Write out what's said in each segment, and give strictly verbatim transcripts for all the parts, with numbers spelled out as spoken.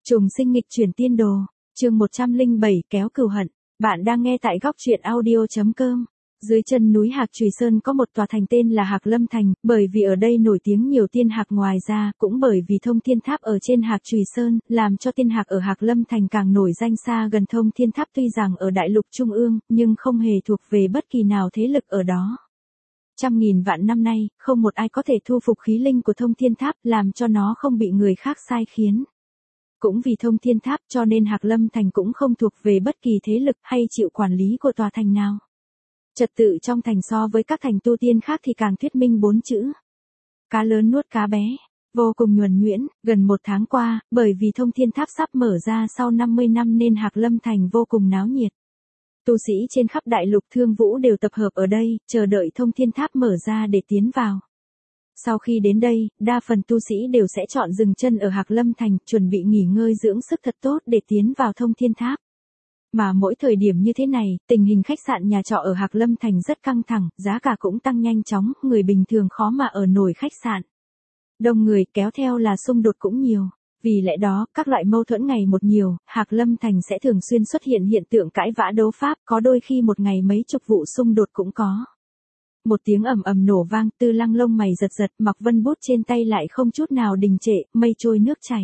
Trùng sinh nghịch chuyển tiên đồ, chương một trăm lẻ bảy kéo cừu hận. Bạn đang nghe tại góc truyện audio.com. Dưới chân núi Hạc Trùy Sơn có một tòa thành tên là Hạc Lâm Thành, bởi vì ở đây nổi tiếng nhiều tiên hạc, ngoài ra cũng bởi vì thông thiên tháp ở trên Hạc Trùy Sơn, làm cho tiên hạc ở Hạc Lâm Thành càng nổi danh xa gần thông thiên tháp. Tuy rằng ở đại lục trung ương, nhưng không hề thuộc về bất kỳ nào thế lực ở đó. Trăm nghìn vạn năm nay, không một ai có thể thu phục khí linh của thông thiên tháp, làm cho nó không bị người khác sai khiến. Cũng vì thông thiên tháp cho nên Hạc Lâm Thành cũng không thuộc về bất kỳ thế lực hay chịu quản lý của tòa thành nào. Trật tự trong thành so với các thành tu tiên khác thì càng thuyết minh bốn chữ. Cá lớn nuốt cá bé, vô cùng nhuần nhuyễn. Gần một tháng qua, bởi vì thông thiên tháp sắp mở ra sau năm mươi năm nên Hạc Lâm Thành vô cùng náo nhiệt. Tu sĩ trên khắp đại lục Thương Vũ đều tập hợp ở đây, chờ đợi thông thiên tháp mở ra để tiến vào. Sau khi đến đây, đa phần tu sĩ đều sẽ chọn dừng chân ở Hạc Lâm Thành, chuẩn bị nghỉ ngơi dưỡng sức thật tốt để tiến vào thông thiên tháp. Mà mỗi thời điểm như thế này, tình hình khách sạn nhà trọ ở Hạc Lâm Thành rất căng thẳng, giá cả cũng tăng nhanh chóng, người bình thường khó mà ở nổi khách sạn. Đông người kéo theo là xung đột cũng nhiều. Vì lẽ đó, các loại mâu thuẫn ngày một nhiều, Hạc Lâm Thành sẽ thường xuyên xuất hiện hiện tượng cãi vã đấu pháp, có đôi khi một ngày mấy chục vụ xung đột cũng có. Một tiếng ầm ầm nổ vang, Tư Lăng lông mày giật giật, mặc vân bút trên tay lại không chút nào đình trệ, mây trôi nước chảy.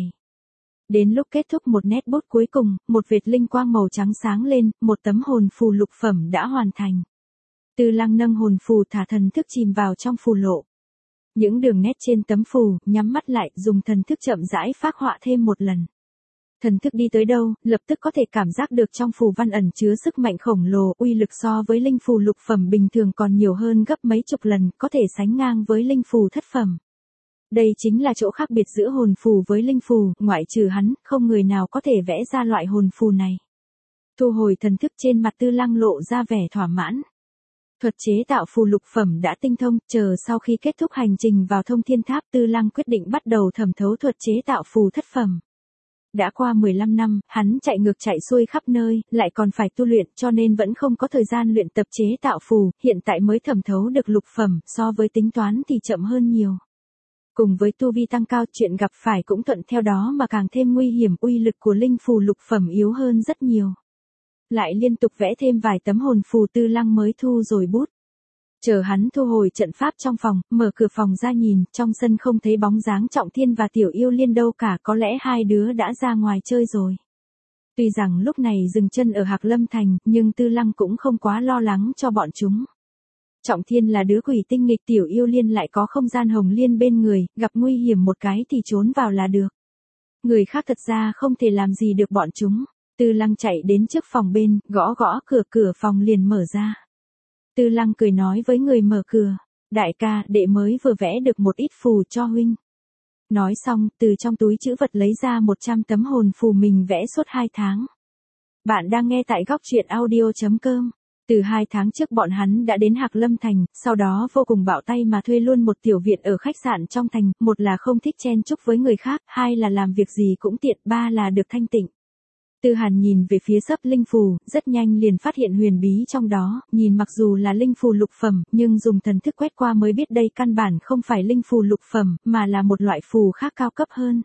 Đến lúc kết thúc một nét bút cuối cùng, một vệt linh quang màu trắng sáng lên, một tấm hồn phù lục phẩm đã hoàn thành. Tư Lăng nâng hồn phù thả thần thức chìm vào trong phù lộ. Những đường nét trên tấm phù, nhắm mắt lại, dùng thần thức chậm rãi phác họa thêm một lần. Thần thức đi tới đâu, lập tức có thể cảm giác được trong phù văn ẩn chứa sức mạnh khổng lồ, uy lực so với linh phù lục phẩm bình thường còn nhiều hơn gấp mấy chục lần, có thể sánh ngang với linh phù thất phẩm. Đây chính là chỗ khác biệt giữa hồn phù với linh phù, ngoại trừ hắn, không người nào có thể vẽ ra loại hồn phù này. Thu hồi thần thức, trên mặt Tư Lăng lộ ra vẻ thỏa mãn. Thuật chế tạo phù lục phẩm đã tinh thông, chờ sau khi kết thúc hành trình vào thông thiên tháp, Tư Lăng quyết định bắt đầu thẩm thấu thuật chế tạo phù thất phẩm. Đã qua mười lăm năm, hắn chạy ngược chạy xuôi khắp nơi, lại còn phải tu luyện, cho nên vẫn không có thời gian luyện tập chế tạo phù, hiện tại mới thẩm thấu được lục phẩm, so với tính toán thì chậm hơn nhiều. Cùng với tu vi tăng cao, chuyện gặp phải cũng thuận theo đó mà càng thêm nguy hiểm, uy lực của linh phù lục phẩm yếu hơn rất nhiều. Lại liên tục vẽ thêm vài tấm hồn phù, Tư Lăng mới thu rồi bút. Chờ hắn thu hồi trận pháp trong phòng, mở cửa phòng ra nhìn, trong sân không thấy bóng dáng Trọng Thiên và Tiểu Yêu Liên đâu cả, có lẽ hai đứa đã ra ngoài chơi rồi. Tuy rằng lúc này dừng chân ở Hạc Lâm Thành, nhưng Tư Lăng cũng không quá lo lắng cho bọn chúng. Trọng Thiên là đứa quỷ tinh nghịch, Tiểu Yêu Liên lại có không gian hồng liên bên người, gặp nguy hiểm một cái thì trốn vào là được. Người khác thật ra không thể làm gì được bọn chúng. Tư Lăng chạy đến trước phòng bên, gõ gõ cửa, cửa phòng liền mở ra. Tư Lăng cười nói với người mở cửa, đại ca, đệ mới vừa vẽ được một ít phù cho huynh. Nói xong, từ trong túi trữ vật lấy ra một trăm tấm hồn phù mình vẽ suốt hai tháng. Bạn đang nghe tại góc truyện audio.com. Từ hai tháng trước bọn hắn đã đến Hạc Lâm Thành, sau đó vô cùng bạo tay mà thuê luôn một tiểu viện ở khách sạn trong thành, một là không thích chen chúc với người khác, hai là làm việc gì cũng tiện, ba là được thanh tịnh. Tư Hàn nhìn về phía sấp linh phù, rất nhanh liền phát hiện huyền bí trong đó, nhìn mặc dù là linh phù lục phẩm, nhưng dùng thần thức quét qua mới biết đây căn bản không phải linh phù lục phẩm, mà là một loại phù khác cao cấp hơn.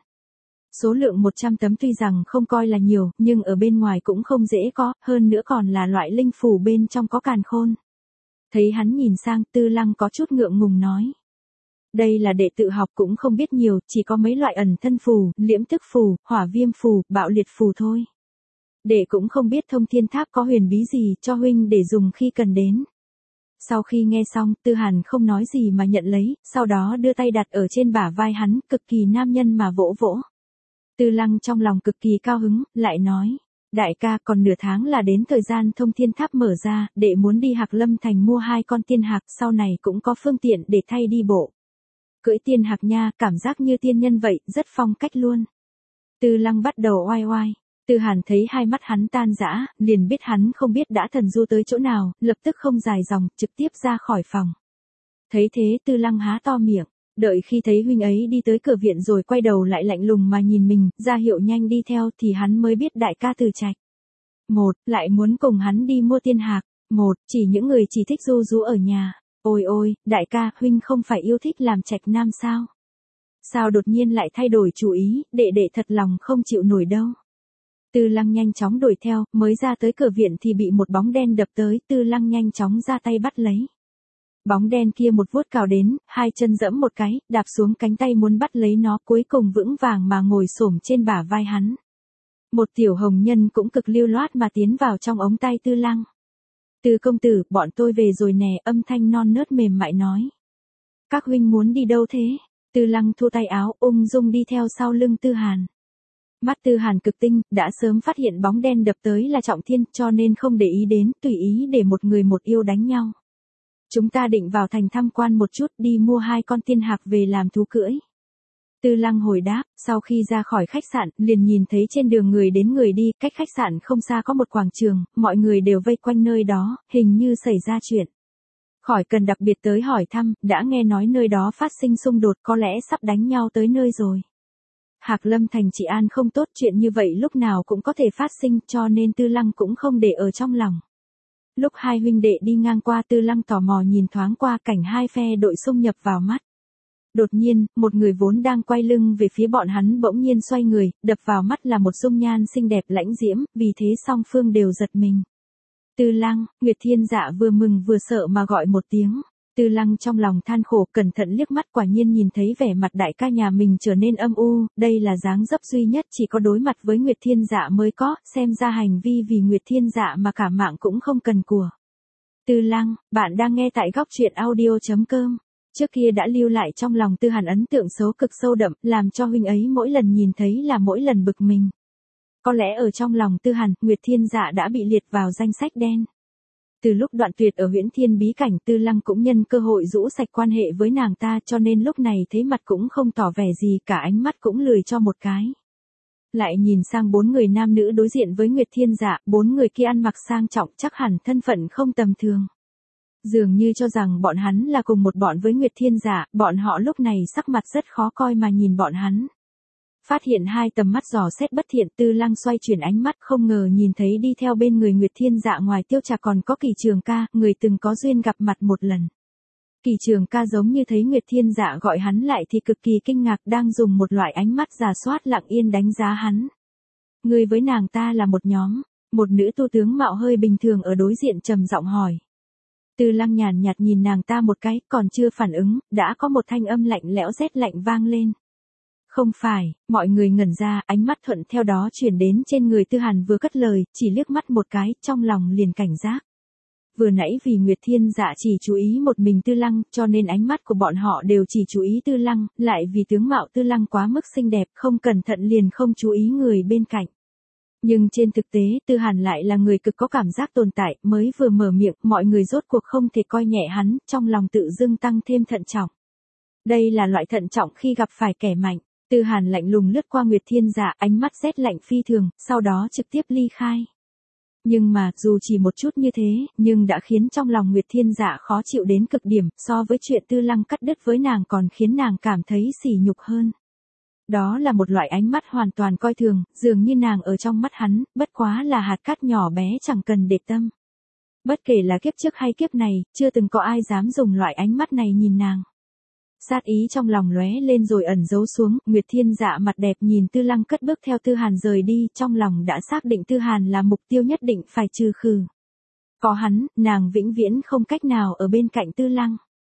Số lượng một trăm tấm tuy rằng không coi là nhiều, nhưng ở bên ngoài cũng không dễ có, hơn nữa còn là loại linh phù bên trong có càn khôn. Thấy hắn nhìn sang, Tư Lăng có chút ngượng ngùng nói. Đây là đệ tự học cũng không biết nhiều, chỉ có mấy loại ẩn thân phù, liễm tức phù, hỏa viêm phù, bạo liệt phù thôi. Đệ cũng không biết thông thiên tháp có huyền bí gì cho huynh để dùng khi cần đến. Sau khi nghe xong, Tư Hàn không nói gì mà nhận lấy, sau đó đưa tay đặt ở trên bả vai hắn, cực kỳ nam nhân mà vỗ vỗ. Tư Lăng trong lòng cực kỳ cao hứng, lại nói, đại ca, còn nửa tháng là đến thời gian thông thiên tháp mở ra, đệ muốn đi Hạc Lâm Thành mua hai con tiên hạc, sau này cũng có phương tiện để thay đi bộ. Cưỡi tiên hạc nha, cảm giác như tiên nhân vậy, rất phong cách luôn. Tư Lăng bắt đầu oai oai. Tư Hàn thấy hai mắt hắn tan rã, liền biết hắn không biết đã thần du tới chỗ nào, lập tức không dài dòng, trực tiếp ra khỏi phòng. Thấy thế, Tư Lăng há to miệng, đợi khi thấy huynh ấy đi tới cửa viện rồi quay đầu lại lạnh lùng mà nhìn mình, ra hiệu nhanh đi theo thì hắn mới biết đại ca Từ Trạch. Một, lại muốn cùng hắn đi mua tiên hạc, một, chỉ những người chỉ thích du rú ở nhà. Ôi ôi, đại ca, huynh không phải yêu thích làm trạch nam sao? Sao đột nhiên lại thay đổi chủ ý, đệ đệ thật lòng không chịu nổi đâu. Tư Lăng nhanh chóng đuổi theo, mới ra tới cửa viện thì bị một bóng đen đập tới, Tư Lăng nhanh chóng ra tay bắt lấy. Bóng đen kia một vuốt cào đến, hai chân giẫm một cái, đạp xuống cánh tay muốn bắt lấy nó, cuối cùng vững vàng mà ngồi xổm trên bả vai hắn. Một tiểu hồng nhân cũng cực lưu loát mà tiến vào trong ống tay Tư Lăng. Tư công tử, bọn tôi về rồi nè, âm thanh non nớt mềm mại nói. Các huynh muốn đi đâu thế? Tư Lăng thua tay áo, ung dung đi theo sau lưng Tư Hàn. Mắt Tư Hàn cực tinh, đã sớm phát hiện bóng đen đập tới là Trọng Thiên, cho nên không để ý đến, tùy ý để một người một yêu đánh nhau. Chúng ta định vào thành tham quan một chút, đi mua hai con tiên hạc về làm thú cưỡi. Tư Lăng hồi đáp, sau khi ra khỏi khách sạn, liền nhìn thấy trên đường người đến người đi, cách khách sạn không xa có một quảng trường, mọi người đều vây quanh nơi đó, hình như xảy ra chuyện. Khỏi cần đặc biệt tới hỏi thăm, đã nghe nói nơi đó phát sinh xung đột, có lẽ sắp đánh nhau tới nơi rồi. Hạc Lâm thành trị an không tốt, chuyện như vậy lúc nào cũng có thể phát sinh, cho nên Tư Lăng cũng không để ở trong lòng. Lúc hai huynh đệ đi ngang qua, Tư Lăng tò mò nhìn thoáng qua cảnh hai phe đội xung nhập vào mắt. Đột nhiên, một người vốn đang quay lưng về phía bọn hắn bỗng nhiên xoay người, đập vào mắt là một dung nhan xinh đẹp lãnh diễm, vì thế song phương đều giật mình. Tư Lăng, Nguyệt Thiên Dạ vừa mừng vừa sợ mà gọi một tiếng. Tư Lăng trong lòng than khổ, cẩn thận liếc mắt, quả nhiên nhìn thấy vẻ mặt đại ca nhà mình trở nên âm u, đây là dáng dấp duy nhất chỉ có đối mặt với Nguyệt Thiên Dạ mới có, xem ra hành vi vì Nguyệt Thiên Dạ mà cả mạng cũng không cần của. Tư Lăng, bạn đang nghe tại góc truyện audio chấm com. Trước kia đã lưu lại trong lòng Tư Hàn ấn tượng xấu cực sâu đậm, làm cho huynh ấy mỗi lần nhìn thấy là mỗi lần bực mình. Có lẽ ở trong lòng Tư Hàn, Nguyệt Thiên Dạ đã bị liệt vào danh sách đen. Từ lúc đoạn tuyệt ở Huyễn Thiên bí cảnh, Tư Lăng cũng nhân cơ hội rũ sạch quan hệ với nàng ta, cho nên lúc này thấy mặt cũng không tỏ vẻ gì cả, ánh mắt cũng lười cho một cái. Lại nhìn sang bốn người nam nữ đối diện với Nguyệt Thiên Dạ, bốn người kia ăn mặc sang trọng, chắc hẳn thân phận không tầm thường. Dường như cho rằng bọn hắn là cùng một bọn với Nguyệt Thiên Dạ, bọn họ lúc này sắc mặt rất khó coi mà nhìn bọn hắn. Phát hiện hai tầm mắt dò xét bất thiện, Tư Lăng xoay chuyển ánh mắt, không ngờ nhìn thấy đi theo bên người Nguyệt Thiên Dạ ngoài Tiêu Trạc còn có Kỳ Trường Ca, người từng có duyên gặp mặt một lần. Kỳ Trường Ca giống như thấy Nguyệt Thiên Dạ gọi hắn lại thì cực kỳ kinh ngạc, đang dùng một loại ánh mắt rà soát lặng yên đánh giá hắn. Người với nàng ta là một nhóm, một nữ tu tướng mạo hơi bình thường ở đối diện trầm giọng hỏi. Tư Lăng nhàn nhạt nhìn nàng ta một cái, còn chưa phản ứng, đã có một thanh âm lạnh lẽo rét lạnh vang lên. Không phải, mọi người ngẩn ra, ánh mắt thuận theo đó chuyển đến trên người Tư Hàn, vừa cất lời, chỉ liếc mắt một cái, trong lòng liền cảnh giác. Vừa nãy vì Nguyệt Thiên Dạ chỉ chú ý một mình Tư Lăng, cho nên ánh mắt của bọn họ đều chỉ chú ý Tư Lăng, lại vì tướng mạo Tư Lăng quá mức xinh đẹp, không cẩn thận liền không chú ý người bên cạnh. Nhưng trên thực tế, Tư Hàn lại là người cực có cảm giác tồn tại, mới vừa mở miệng, mọi người rốt cuộc không thể coi nhẹ hắn, trong lòng tự dưng tăng thêm thận trọng. Đây là loại thận trọng khi gặp phải kẻ mạnh. Tư Hàn lạnh lùng lướt qua Nguyệt Thiên Dạ, ánh mắt rét lạnh phi thường, sau đó trực tiếp ly khai. Nhưng mà, dù chỉ một chút như thế, nhưng đã khiến trong lòng Nguyệt Thiên Dạ khó chịu đến cực điểm, so với chuyện Tư Lăng cắt đứt với nàng còn khiến nàng cảm thấy sỉ nhục hơn. Đó là một loại ánh mắt hoàn toàn coi thường, dường như nàng ở trong mắt hắn, bất quá là hạt cát nhỏ bé chẳng cần để tâm. Bất kể là kiếp trước hay kiếp này, chưa từng có ai dám dùng loại ánh mắt này nhìn nàng. Sát ý trong lòng lóe lên rồi ẩn giấu xuống, Nguyệt Thiên Dạ mặt đẹp nhìn Tư Lăng cất bước theo Tư Hàn rời đi, trong lòng đã xác định Tư Hàn là mục tiêu nhất định phải trừ khử. Có hắn, nàng vĩnh viễn không cách nào ở bên cạnh Tư Lăng.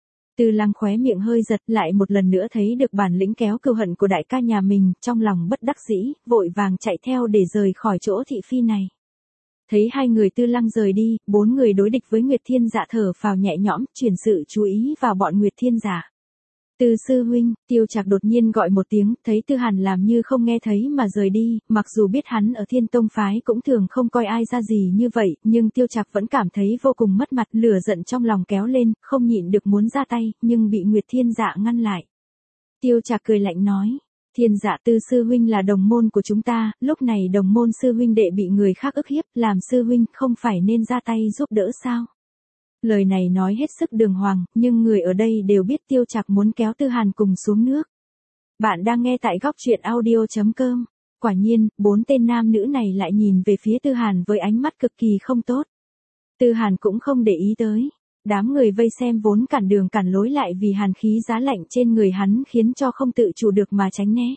Tư Lăng khóe miệng hơi giật, lại một lần nữa thấy được bản lĩnh kéo cừu hận của đại ca nhà mình, trong lòng bất đắc dĩ, vội vàng chạy theo để rời khỏi chỗ thị phi này. Thấy hai người Tư Lăng rời đi, bốn người đối địch với Nguyệt Thiên Dạ thở phào nhẹ nhõm, chuyển sự chú ý vào bọn Nguyệt Thiên Dạ. Tư sư huynh, Tiêu Trạc đột nhiên gọi một tiếng, thấy Tư Hàn làm như không nghe thấy mà rời đi, mặc dù biết hắn ở Thiên Tông phái cũng thường không coi ai ra gì như vậy, nhưng Tiêu Trạc vẫn cảm thấy vô cùng mất mặt, lửa giận trong lòng kéo lên, không nhịn được muốn ra tay, nhưng bị Nguyệt Thiên Dạ ngăn lại. Tiêu Trạc cười lạnh nói, Thiên Dạ Tư sư huynh là đồng môn của chúng ta, lúc này đồng môn sư huynh đệ bị người khác ức hiếp, làm sư huynh không phải nên ra tay giúp đỡ sao? Lời này nói hết sức đường hoàng, nhưng người ở đây đều biết Tiêu Trạc muốn kéo Tư Hàn cùng xuống nước. Bạn đang nghe tại góc truyện audio chấm com. Quả nhiên, bốn tên nam nữ này lại nhìn về phía Tư Hàn với ánh mắt cực kỳ không tốt. Tư Hàn cũng không để ý tới. Đám người vây xem vốn cản đường cản lối lại vì hàn khí giá lạnh trên người hắn khiến cho không tự chủ được mà tránh né.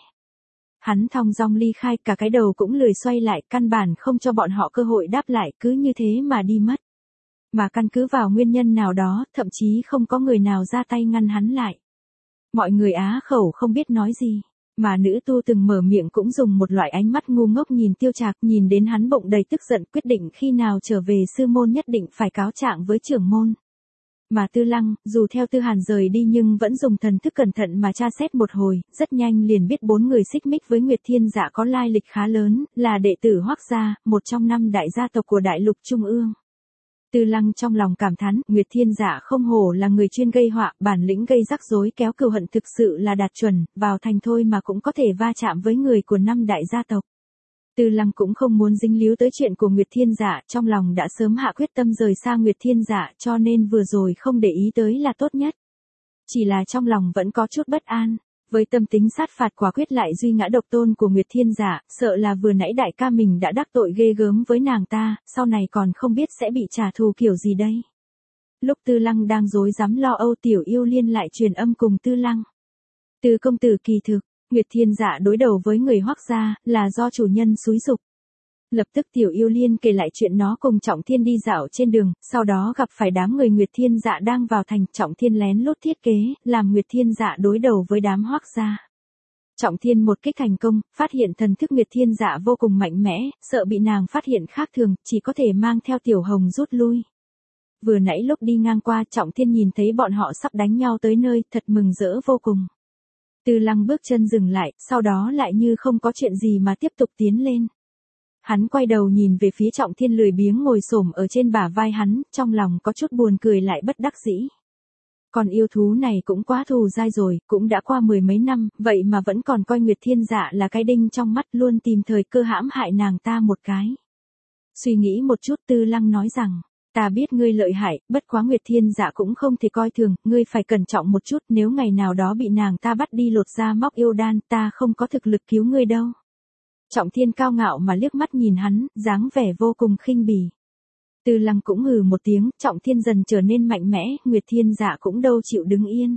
Hắn thong dong ly khai, cả cái đầu cũng lười xoay lại, căn bản không cho bọn họ cơ hội đáp lại, cứ như thế mà đi mất. Mà căn cứ vào nguyên nhân nào đó, thậm chí không có người nào ra tay ngăn hắn lại. Mọi người á khẩu không biết nói gì, mà nữ tu từng mở miệng cũng dùng một loại ánh mắt ngu ngốc nhìn Tiêu Trạc, nhìn đến hắn bụng đầy tức giận, quyết định khi nào trở về sư môn nhất định phải cáo trạng với trưởng môn. Mà Tư Lăng, dù theo Tư Hàn rời đi nhưng vẫn dùng thần thức cẩn thận mà tra xét một hồi, rất nhanh liền biết bốn người xích mích với Nguyệt Thiên Dạ có lai lịch khá lớn, là đệ tử Hoắc gia, một trong năm đại gia tộc của Đại Lục Trung ương. Tư Lăng trong lòng cảm thán, Nguyệt Thiên Dạ không hổ là người chuyên gây họa, bản lĩnh gây rắc rối kéo cừu hận thực sự là đạt chuẩn, vào thành thôi mà cũng có thể va chạm với người của năm đại gia tộc. Tư Lăng cũng không muốn dính líu tới chuyện của Nguyệt Thiên Dạ, trong lòng đã sớm hạ quyết tâm rời xa Nguyệt Thiên Dạ, cho nên vừa rồi không để ý tới là tốt nhất. Chỉ là trong lòng vẫn có chút bất an, với tâm tính sát phạt quả quyết lại duy ngã độc tôn của Nguyệt Thiên Dạ, sợ là vừa nãy đại ca mình đã đắc tội ghê gớm với nàng ta, sau này còn không biết sẽ bị trả thù kiểu gì đây. Lúc Tư Lăng đang rối rắm lo âu, Tiểu Yêu Liên lại truyền âm cùng Tư Lăng. Từ công tử kỳ thực, Nguyệt Thiên Dạ đối đầu với người Hoắc gia, là do chủ nhân xúi giục. Lập tức Tiểu Yêu Liên kể lại chuyện nó cùng Trọng Thiên đi dạo trên đường, sau đó gặp phải đám người Nguyệt Thiên Dạ đang vào thành, Trọng Thiên lén lút thiết kế, làm Nguyệt Thiên Dạ đối đầu với đám Hoắc gia. Trọng Thiên một kích thành công, phát hiện thần thức Nguyệt Thiên Dạ vô cùng mạnh mẽ, sợ bị nàng phát hiện khác thường, chỉ có thể mang theo Tiểu Hồng rút lui. Vừa nãy lúc đi ngang qua, Trọng Thiên nhìn thấy bọn họ sắp đánh nhau tới nơi, thật mừng rỡ vô cùng. Tư Lăng bước chân dừng lại, sau đó lại như không có chuyện gì mà tiếp tục tiến lên. Hắn quay đầu nhìn về phía Trọng Thiên lười biếng ngồi xổm ở trên bả vai hắn, trong lòng có chút buồn cười lại bất đắc dĩ. Còn yêu thú này cũng quá thù dai rồi, cũng đã qua mười mấy năm, vậy mà vẫn còn coi Nguyệt Thiên Dạ là cái đinh trong mắt, luôn tìm thời cơ hãm hại nàng ta một cái. Suy nghĩ một chút, Tư Lăng nói rằng, ta biết ngươi lợi hại, bất quá Nguyệt Thiên Dạ cũng không thể coi thường, ngươi phải cẩn trọng một chút, nếu ngày nào đó bị nàng ta bắt đi lột da móc yêu đan, ta không có thực lực cứu ngươi đâu. Trọng Thiên cao ngạo mà liếc mắt nhìn hắn, dáng vẻ vô cùng khinh bỉ. Tư Lăng cũng hừ một tiếng, Trọng Thiên dần trở nên mạnh mẽ, Nguyệt Thiên Dạ cũng đâu chịu đứng yên.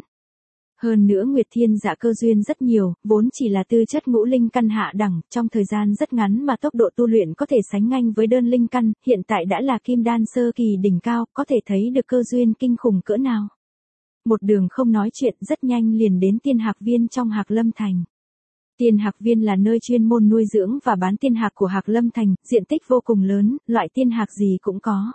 Hơn nữa Nguyệt Thiên Dạ cơ duyên rất nhiều, vốn chỉ là tư chất ngũ linh căn hạ đẳng, trong thời gian rất ngắn mà tốc độ tu luyện có thể sánh ngang với đơn linh căn, hiện tại đã là kim đan sơ kỳ đỉnh cao, có thể thấy được cơ duyên kinh khủng cỡ nào. Một đường không nói chuyện, rất nhanh liền đến Tiên Hạc Viên trong Hạc Lâm Thành. Tiên Hạc Viên là nơi chuyên môn nuôi dưỡng và bán tiên hạc của Hạc Lâm Thành, diện tích vô cùng lớn, loại tiên hạc gì cũng có.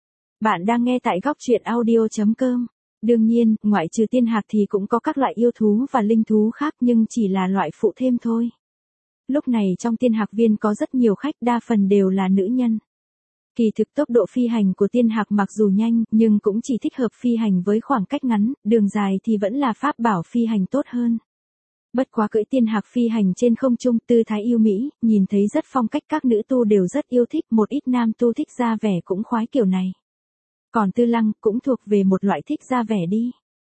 Bạn đang nghe tại góc truyện audio chấm com. Đương nhiên, ngoại trừ tiên hạc thì cũng có các loại yêu thú và linh thú khác nhưng chỉ là loại phụ thêm thôi. Lúc này trong Tiên Hạc Viên có rất nhiều khách, đa phần đều là nữ nhân. Kỳ thực tốc độ phi hành của tiên hạc mặc dù nhanh, nhưng cũng chỉ thích hợp phi hành với khoảng cách ngắn, đường dài thì vẫn là pháp bảo phi hành tốt hơn. Bất quá cưỡi tiên hạc phi hành trên không trung, tư thái yêu mỹ, nhìn thấy rất phong cách, các nữ tu đều rất yêu thích, một ít nam tu thích ra vẻ cũng khoái kiểu này. Còn Tư Lăng cũng thuộc về một loại thích ra vẻ đi.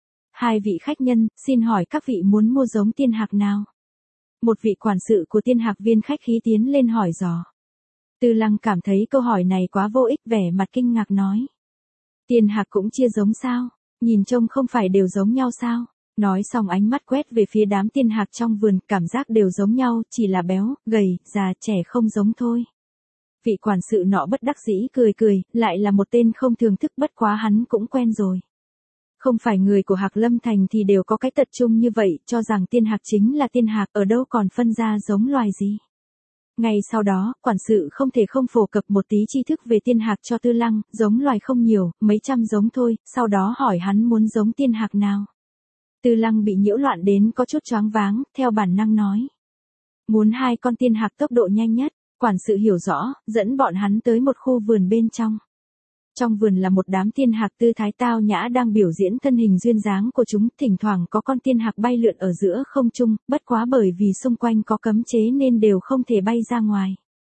Hai vị khách nhân, xin hỏi các vị muốn mua giống tiên hạc nào? Một vị quản sự của Tiên Hạc Viên khách khí tiến lên hỏi dò. Tư Lăng cảm thấy câu hỏi này quá vô ích, vẻ mặt kinh ngạc nói. Tiên hạc cũng chia giống sao? Nhìn trông không phải đều giống nhau sao? Nói xong ánh mắt quét về phía đám tiên hạc trong vườn, cảm giác đều giống nhau, chỉ là béo, gầy, già, trẻ không giống thôi. Vị quản sự nọ bất đắc dĩ cười cười, lại là một tên không thường thức, bất quá hắn cũng quen rồi. Không phải người của Hạc Lâm Thành thì đều có cái tật chung như vậy, cho rằng tiên hạc chính là tiên hạc, ở đâu còn phân ra giống loài gì. Ngay sau đó, quản sự không thể không phổ cập một tí tri thức về tiên hạc cho Tư Lăng, giống loài không nhiều, mấy trăm giống thôi, sau đó hỏi hắn muốn giống tiên hạc nào. Tư Lăng bị nhiễu loạn đến có chút choáng váng, theo bản năng nói. Muốn hai con tiên hạc tốc độ nhanh nhất, quản sự hiểu rõ, dẫn bọn hắn tới một khu vườn bên trong. Trong vườn là một đám tiên hạc tư thái tao nhã đang biểu diễn thân hình duyên dáng của chúng, thỉnh thoảng có con tiên hạc bay lượn ở giữa không trung, bất quá bởi vì xung quanh có cấm chế nên đều không thể bay ra ngoài.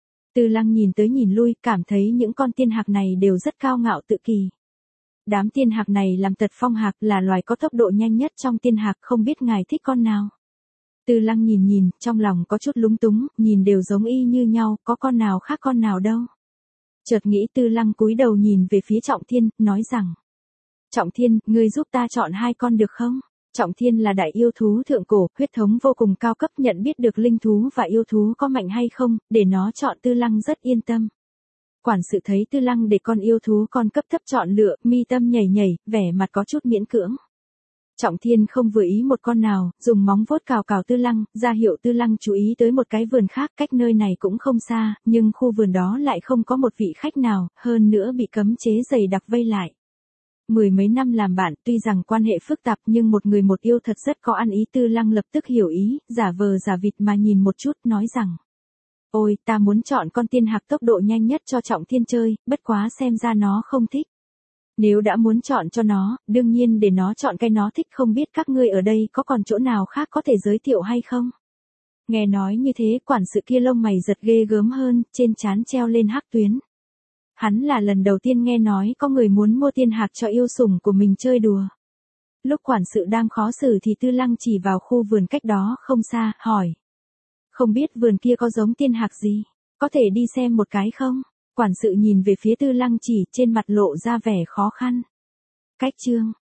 Tư Lăng nhìn tới nhìn lui, cảm thấy những con tiên hạc này đều rất cao ngạo tự kỳ. Đám tiên hạc này làm tật phong hạc, là loài có tốc độ nhanh nhất trong tiên hạc, không biết ngài thích con nào. Tư Lăng nhìn nhìn, trong lòng có chút lúng túng, nhìn đều giống y như nhau, có con nào khác con nào đâu. Chợt nghĩ, Tư Lăng cúi đầu nhìn về phía Trọng Thiên, nói rằng. Trọng Thiên, ngươi giúp ta chọn hai con được không? Trọng Thiên là đại yêu thú thượng cổ, huyết thống vô cùng cao cấp, nhận biết được linh thú và yêu thú có mạnh hay không, để nó chọn Tư Lăng rất yên tâm. Quản sự thấy Tư Lăng để con yêu thú con cấp thấp chọn lựa, mi tâm nhảy nhảy, vẻ mặt có chút miễn cưỡng. Trọng Thiên không vừa ý một con nào, dùng móng vuốt cào cào Tư Lăng, ra hiệu Tư Lăng chú ý tới một cái vườn khác, cách nơi này cũng không xa, nhưng khu vườn đó lại không có một vị khách nào, hơn nữa bị cấm chế dày đặc vây lại. Mười mấy năm làm bạn, tuy rằng quan hệ phức tạp nhưng một người một yêu thật rất có ăn ý. Tư Lăng lập tức hiểu ý, giả vờ giả vịt mà nhìn một chút, nói rằng: Ôi, ta muốn chọn con tiên hạc tốc độ nhanh nhất cho Trọng Thiên chơi, bất quá xem ra nó không thích. Nếu đã muốn chọn cho nó, đương nhiên để nó chọn cái nó thích, không biết các ngươi ở đây có còn chỗ nào khác có thể giới thiệu hay không? Nghe nói như thế, quản sự kia lông mày giật ghê gớm hơn, trên trán treo lên hắc tuyến. Hắn là lần đầu tiên nghe nói có người muốn mua tiên hạc cho yêu sủng của mình chơi đùa. Lúc quản sự đang khó xử thì Tư Lăng chỉ vào khu vườn cách đó không xa, hỏi: Không biết vườn kia có giống tiên hạc gì? Có thể đi xem một cái không? Quản sự nhìn về phía Tư Lăng chỉ, trên mặt lộ ra vẻ khó khăn. Cách chương